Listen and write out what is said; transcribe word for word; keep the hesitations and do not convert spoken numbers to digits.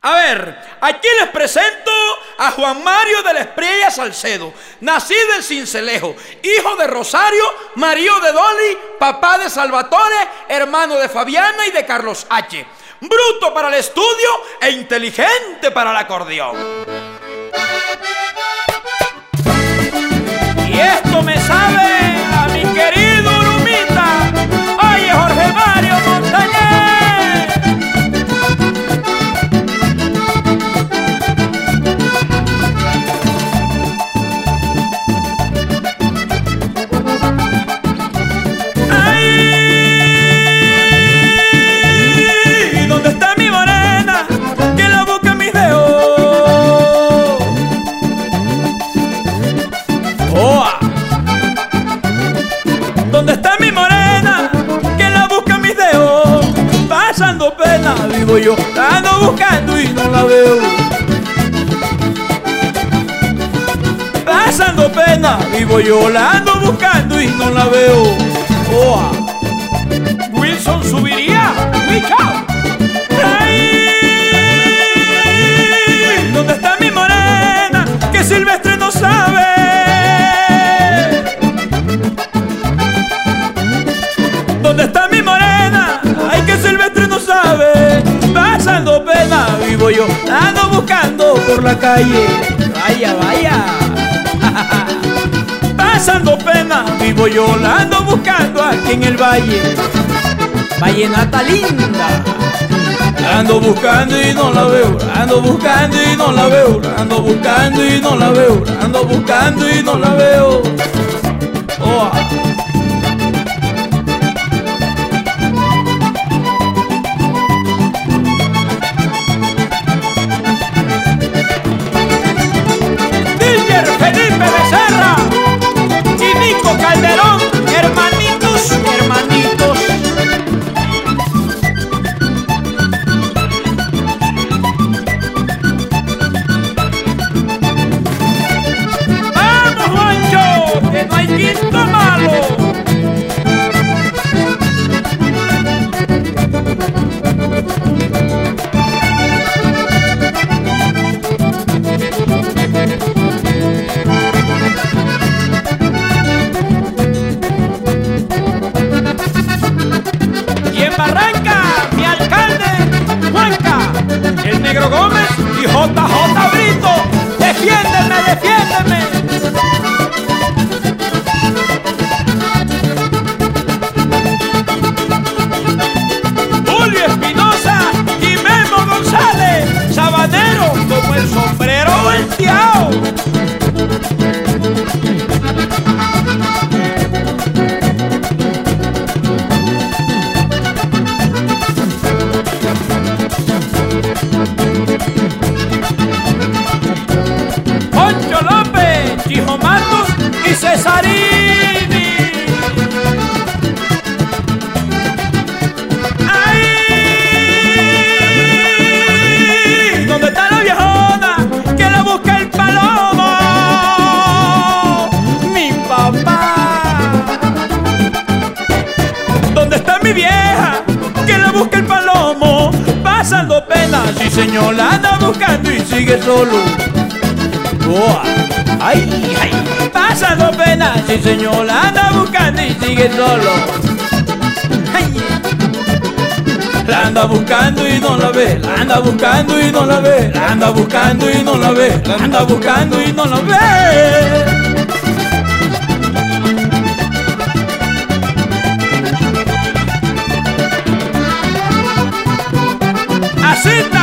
A ver, aquí les presento a Juan Mario de la Espriella Salcedo, nacido en Cincelejo, hijo de Rosario, marido de Dolly, papá de Salvatore, hermano de Fabiana y de Carlos H. Bruto para el estudio e inteligente para el acordeón. Y esto me sabe a mi querido Urumita. Oye, Jorge Mario Montañez. ¿Dónde está mi morena? Que la busca mis dedos. Pasando pena, vivo yo, la ando buscando y no la veo. Pasando pena, vivo yo, la ando buscando y no la veo. Oh, Wilson subiría, Michao. ¿Dónde está mi morena? Que Silvestre no sabe. ¿Dónde está mi morena? Ay, que Silvestre no sabe. Pasando pena, vivo yo, la ando buscando por la calle. Vaya, vaya. Pasando pena, vivo yo, la ando buscando aquí en el valle. Vallenata linda. La ando buscando y no la veo, la ando buscando y no la veo, la ando buscando y no la veo, la ando buscando y no la veo. Oh. Felipe Becerra y Nico Calderón, hermanitos, hermanitos. ¡Vamos, Juancho! ¡Que no hay quinto malo! Negro Gómez y J J Brito, defiéndeme, defiéndeme. Julio Espinosa y Memo González, sabanero como el sombrero volteado. Hijo Matos y Cesarini. ¡Ay! ¿Dónde está la viejona que la busca el palomo? Mi papá. ¿Dónde está mi vieja que la busca el palomo? Pasando pena, sí señor, la anda buscando y sigue solo. Oh. Ay, ay, pasando pena, sí señor, la anda buscando y sigue solo. Ay, la anda buscando y no la ve, la anda buscando y no la ve, la anda buscando y no la ve, la anda buscando y no la ve. Así está.